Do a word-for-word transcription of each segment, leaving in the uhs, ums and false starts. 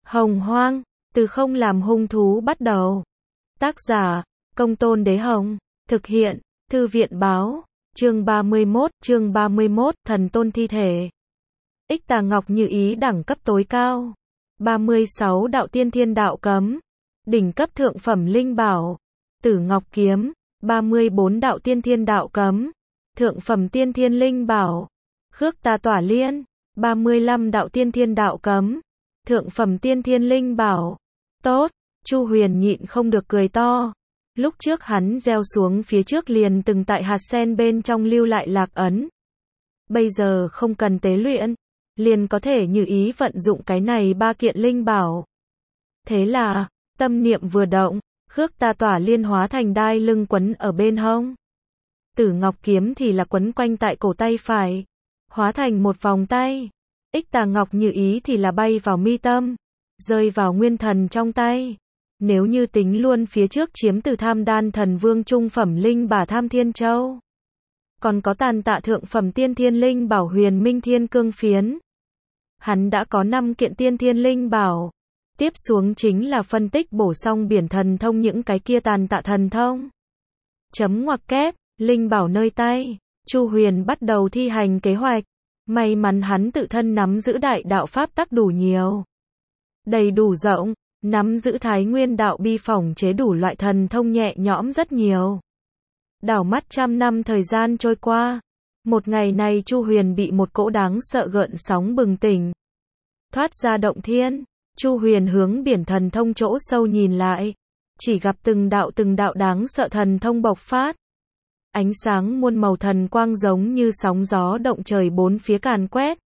Hồng Hoang, từ không làm hung thú bắt đầu. Tác giả, Công Tôn Đế Hồng. Thực hiện, Thư viện Báo. Chương ba mươi mốt, chương ba mươi mốt, Thần Tôn Thi Thể. Ích Tà Ngọc Như Ý đẳng cấp tối cao. ba mươi sáu Đạo Tiên Thiên Đạo Cấm. Đỉnh cấp thượng phẩm linh bảo. Tử Ngọc Kiếm. ba mươi bốn Đạo Tiên Thiên Đạo Cấm. Thượng phẩm Tiên Thiên Linh Bảo. Khước Tà Tỏa Liên. ba mươi lăm Đạo Tiên Thiên Đạo Cấm. Thượng phẩm Tiên Thiên Linh Bảo. Tốt, Chu Huyền nhịn không được cười to. Lúc trước hắn gieo xuống phía trước liền từng tại hạt sen bên trong lưu lại lạc ấn. Bây giờ không cần tế luyện, liền có thể như ý vận dụng cái này ba kiện linh bảo. Thế là, tâm niệm vừa động, Khước Tà Tỏa Liên hóa thành đai lưng quấn ở bên hông. Tử Ngọc Kiếm thì là quấn quanh tại cổ tay phải, hóa thành một vòng tay. Ích Tà Ngọc Như Ý thì là bay vào mi tâm, rơi vào nguyên thần trong tay. Nếu như tính luôn phía trước chiếm từ Tham Đan Thần Vương trung phẩm linh bà Tham Thiên Châu, còn có Tàn Tạ thượng phẩm Tiên Thiên Linh bảo Huyền Minh Thiên Cương Phiến, hắn đã có năm kiện Tiên Thiên Linh bảo. Tiếp xuống chính là phân tích bổ xong biển thần thông những cái kia tàn tạ thần thông. Chấm ngoặc kép, linh bảo nơi tay, Chu Huyền bắt đầu thi hành kế hoạch. May mắn hắn tự thân nắm giữ đại đạo pháp tắc đủ nhiều, đầy đủ rộng, nắm giữ Thái Nguyên đạo bi phỏng chế đủ loại thần thông nhẹ nhõm rất nhiều. Đảo mắt trăm năm thời gian trôi qua, một ngày này Chu Huyền bị một cỗ đáng sợ gợn sóng bừng tỉnh. Thoát ra động thiên, Chu Huyền hướng biển thần thông chỗ sâu nhìn lại, chỉ gặp từng đạo từng đạo đáng sợ thần thông bộc phát. Ánh sáng muôn màu thần quang giống như sóng gió động trời bốn phía càn quét.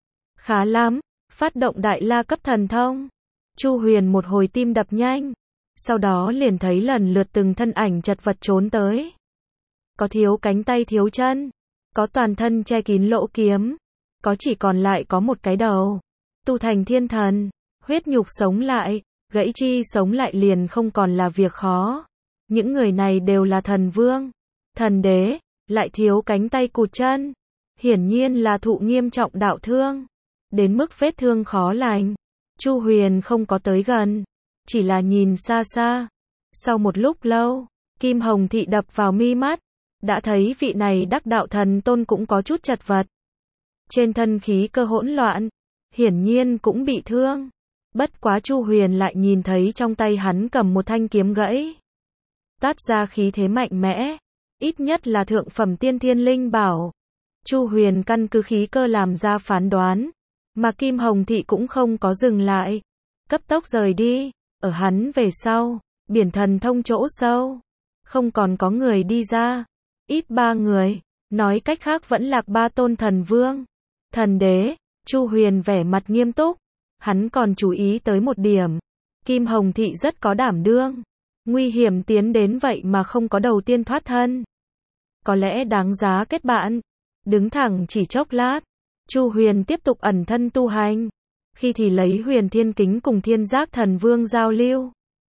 Khá lắm, phát động đại la cấp thần thông. Chu Huyền một hồi tim đập nhanh, sau đó liền thấy lần lượt từng thân ảnh chật vật trốn tới. Có thiếu cánh tay thiếu chân, có toàn thân che kín lỗ kiếm, có chỉ còn lại có một cái đầu. Tu thành thiên thần, huyết nhục sống lại, gãy chi sống lại liền không còn là việc khó. Những người này đều là thần vương, thần đế, lại thiếu cánh tay cụt chân. Hiển nhiên là thụ nghiêm trọng đạo thương, đến mức vết thương khó lành. Chu Huyền không có tới gần, chỉ là nhìn xa xa. Sau một lúc lâu, Kim Hồng Thị đập vào mi mắt, đã thấy vị này đắc đạo thần tôn cũng có chút chật vật. Trên thân khí cơ hỗn loạn, hiển nhiên cũng bị thương. Bất quá Chu Huyền lại nhìn thấy trong tay hắn cầm một thanh kiếm gãy, toát ra khí thế mạnh mẽ, ít nhất là thượng phẩm Tiên Thiên Linh bảo. Chu Huyền căn cứ khí cơ làm ra phán đoán, mà Kim Hồng Thị cũng không có dừng lại, cấp tốc rời đi. Ở hắn về sau, biển thần thông chỗ sâu, không còn có người đi ra, ít ba người, nói cách khác vẫn lạc ba tôn thần vương, thần đế. Chu Huyền vẻ mặt nghiêm túc, hắn còn chú ý tới một điểm, Kim Hồng Thị rất có đảm đương, nguy hiểm tiến đến vậy mà không có đầu tiên thoát thân. Có lẽ đáng giá kết bạn. Đứng thẳng chỉ chốc lát, Chu Huyền tiếp tục ẩn thân tu hành, khi thì lấy Huyền Thiên Kính cùng Thiên Giác Thần Vương giao lưu,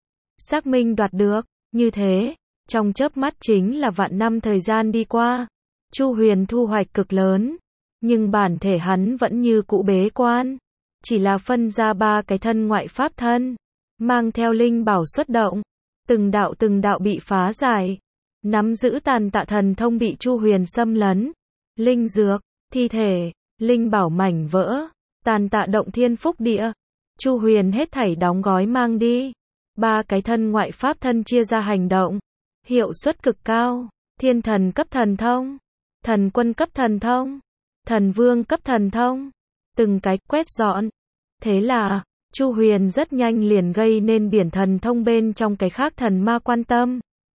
xác minh đoạt được. Như thế, trong chớp mắt chính là vạn năm thời gian đi qua, Chu Huyền thu hoạch cực lớn, nhưng bản thể hắn vẫn như cũ bế quan, chỉ là phân ra ba cái thân ngoại pháp thân, mang theo linh bảo xuất động, từng đạo từng đạo bị phá giải, nắm giữ tàn tạ thần thông bị Chu Huyền xâm lấn. Linh dược, thi thể, linh bảo mảnh vỡ, tàn tạ động thiên phúc địa, Chu Huyền hết thảy đóng gói mang đi. Ba cái thân ngoại pháp thân chia ra hành động, hiệu suất cực cao. Thiên thần cấp thần thông, thần quân cấp thần thông, thần vương cấp thần thông, từng cái quét dọn. Thế là, Chu Huyền rất nhanh liền gây nên biển thần thông bên trong cái khác thần ma quan tâm.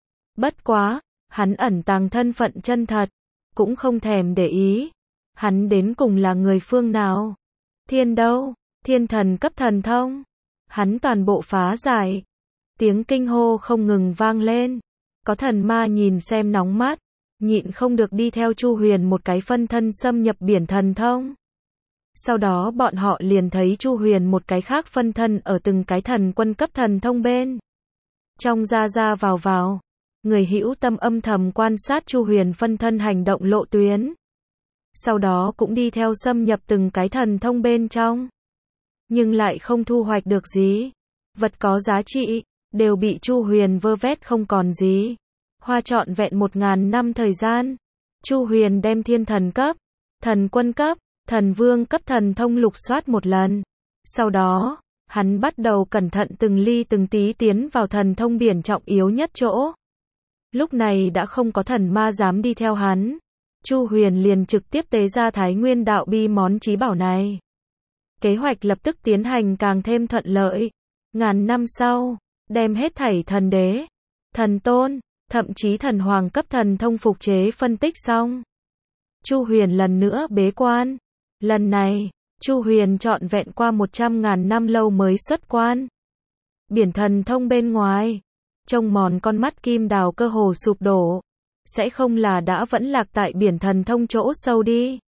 Bất quá, hắn ẩn tàng thân phận chân thật, cũng không thèm để ý. Hắn đến cùng là người phương nào? Thiên đâu? Thiên thần cấp thần thông. Hắn toàn bộ phá giải. Tiếng kinh hô không ngừng vang lên. Có thần ma nhìn xem nóng mắt, nhịn không được đi theo Chu Huyền một cái phân thân xâm nhập biển thần thông. Sau đó bọn họ liền thấy Chu Huyền một cái khác phân thân ở từng cái thần quân cấp thần thông bên trong ra ra vào vào. Người hữu tâm âm thầm quan sát Chu Huyền phân thân hành động lộ tuyến, sau đó cũng đi theo xâm nhập từng cái thần thông bên trong. nhưng lại không thu hoạch được gì. Vật có giá trị, đều bị Chu Huyền vơ vét không còn gì. Hoa trọn vẹn một ngàn năm thời gian, Chu Huyền đem thiên thần cấp, thần quân cấp, thần vương cấp thần thông lục soát một lần. Sau đó, hắn bắt đầu cẩn thận từng ly từng tí tiến vào thần thông biển trọng yếu nhất chỗ. Lúc này đã không có thần ma dám đi theo hắn. Chu Huyền liền trực tiếp tế ra Thái Nguyên đạo bi món chí bảo này. Kế hoạch lập tức tiến hành càng thêm thuận lợi. Ngàn năm sau, đem hết thảy thần đế, thần tôn, thậm chí thần hoàng cấp thần thông phục chế phân tích xong. Chu Huyền lần nữa bế quan. Lần này, Chu Huyền trọn vẹn qua một trăm ngàn năm lâu mới xuất quan. Biển thần thông bên ngoài, trông mòn con mắt Kim Đào cơ hồ sụp đổ. Sẽ không là đã vẫn lạc tại biển thần thông chỗ sâu đi.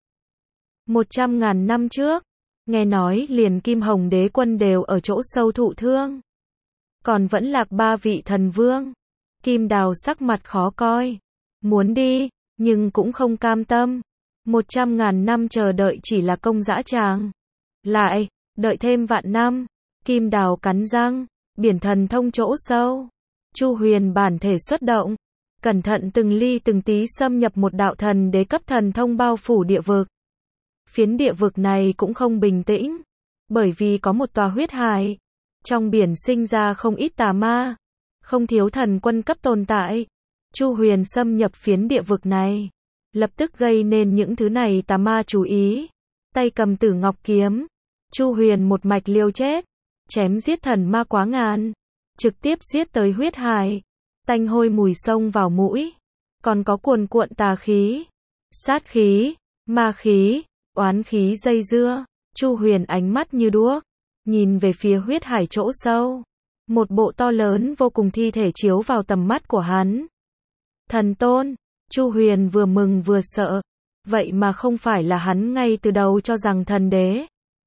Một trăm ngàn năm trước, nghe nói liền Kim Hồng đế quân đều ở chỗ sâu thụ thương. Còn vẫn lạc ba vị thần vương. Kim Đào sắc mặt khó coi. Muốn đi, nhưng cũng không cam tâm. Một trăm ngàn năm chờ đợi chỉ là công dã tràng. Lại, đợi thêm vạn năm. Kim Đào cắn răng, biển thần thông chỗ sâu. Chu Huyền bản thể xuất động. Cẩn thận từng ly từng tí xâm nhập một đạo thần đế cấp thần thông bao phủ địa vực. Phiến địa vực này cũng không bình tĩnh. Bởi vì có một tòa huyết hải. Trong biển sinh ra không ít tà ma. Không thiếu thần quân cấp tồn tại. Chu Huyền xâm nhập phiến địa vực này. Lập tức gây nên những thứ này tà ma chú ý. Tay cầm Tử Ngọc kiếm. Chu Huyền một mạch liều chết. Chém giết thần ma quá ngàn. Trực tiếp giết tới huyết hải. Tanh hôi mùi sông vào mũi. Còn có cuồn cuộn tà khí. Sát khí. Ma khí. Oán khí dây dưa. Chu Huyền ánh mắt như đuốc. Nhìn về phía huyết hải chỗ sâu. Một bộ to lớn vô cùng thi thể chiếu vào tầm mắt của hắn. Thần tôn. Chu Huyền vừa mừng vừa sợ. Vậy mà không phải là hắn ngay từ đầu cho rằng thần đế.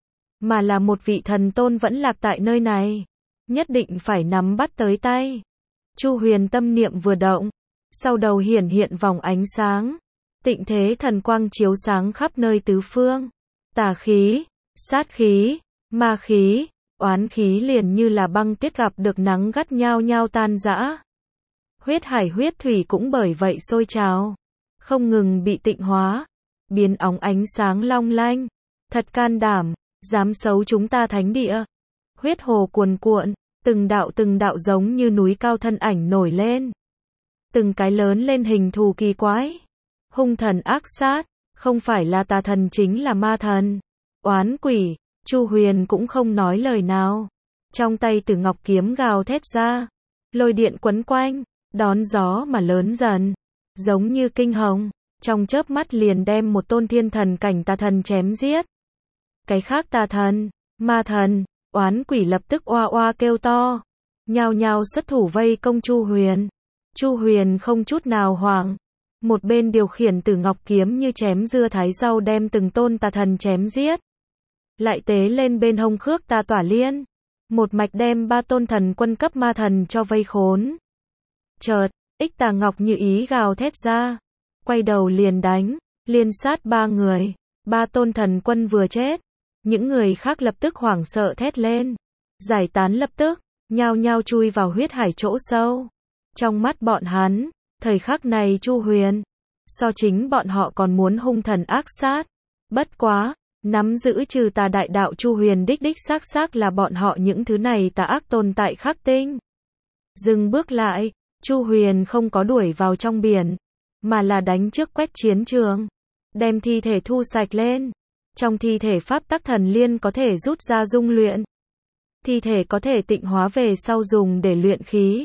Mà là một vị thần tôn vẫn lạc tại nơi này. Nhất định phải nắm bắt tới tay. Chu Huyền tâm niệm vừa động. Sau đầu hiển hiện vòng ánh sáng. Tịnh thế thần quang chiếu sáng khắp nơi tứ phương. Tà khí, sát khí, ma khí, oán khí liền như là băng tiết gặp được nắng gắt nhao nhao tan rã. Huyết hải huyết thủy cũng bởi vậy sôi trào. Không ngừng bị tịnh hóa. Biến óng ánh sáng long lanh. Thật can đảm, dám xấu chúng ta thánh địa. Huyết hồ cuồn cuộn. Từng đạo từng đạo giống như núi cao thân ảnh nổi lên. Từng cái lớn lên hình thù kỳ quái. Hung thần ác sát. Không phải là tà thần chính là ma thần. Oán quỷ. Chu Huyền cũng không nói lời nào. Trong tay Tử Ngọc kiếm gào thét ra. Lôi điện quấn quanh. Đón gió mà lớn dần. Giống như kinh hồng. Trong chớp mắt liền đem một tôn thiên thần cảnh tà thần chém giết. Cái khác tà thần, ma thần, oán quỷ lập tức oa oa kêu to. Nhao nhao xuất thủ vây công Chu Huyền. Chu Huyền không chút nào hoảng. Một bên điều khiển Tử Ngọc kiếm như chém dưa thái rau đem từng tôn tà thần chém giết. Lại tế lên bên hông Khước Tà Tỏa Liên. Một mạch đem ba tôn thần quân cấp ma thần cho vây khốn. Chợt, Ích Tà Ngọc như ý gào thét ra. Quay đầu liền đánh. Liên sát ba người. Ba tôn thần quân vừa chết. Những người khác lập tức hoảng sợ thét lên. Giải tán lập tức. Nhao nhao chui vào huyết hải chỗ sâu. Trong mắt bọn hắn, thời khắc này Chu Huyền, so chính bọn họ còn muốn hung thần ác sát. Bất quá, nắm giữ trừ tà đại đạo Chu Huyền đích đích xác xác là bọn họ những thứ này tà ác tồn tại khắc tinh. Dừng bước lại, Chu Huyền không có đuổi vào trong biển, mà là đánh trước quét chiến trường. Đem thi thể thu sạch lên. Trong thi thể pháp tắc thần liên có thể rút ra dung luyện. Thi thể có thể tịnh hóa về sau dùng để luyện khí.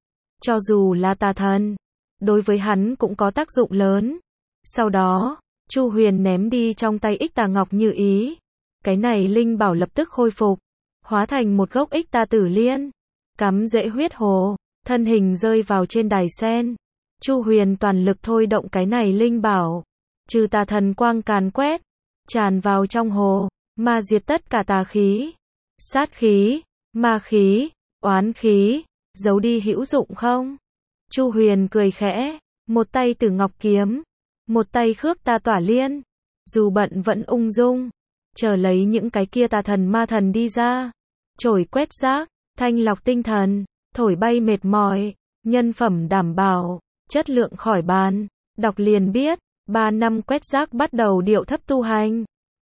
Cho dù là tà thần, đối với hắn cũng có tác dụng lớn. Sau đó, Chu Huyền ném đi trong tay Ích Tà Ngọc như ý. Cái này linh bảo lập tức khôi phục, hóa thành một gốc Ích Tà Tử Liên, cắm rễ huyết hồ, thân hình rơi vào trên đài sen. Chu Huyền toàn lực thôi động cái này linh bảo, trừ tà thần quang càn quét, tràn vào trong hồ, mà diệt tất cả tà khí, sát khí, ma khí, oán khí, giấu đi hữu dụng không? Chu Huyền cười khẽ, một tay Tử Ngọc kiếm, một tay Khước Tà Tỏa Liên, dù bận vẫn ung dung. chờ lấy những cái kia tà thần ma thần đi ra. Chổi quét rác, thanh lọc tinh thần, thổi bay mệt mỏi, nhân phẩm đảm bảo, chất lượng khỏi bàn. Đọc liền biết, ba năm quét rác bắt đầu điệu thấp tu hành.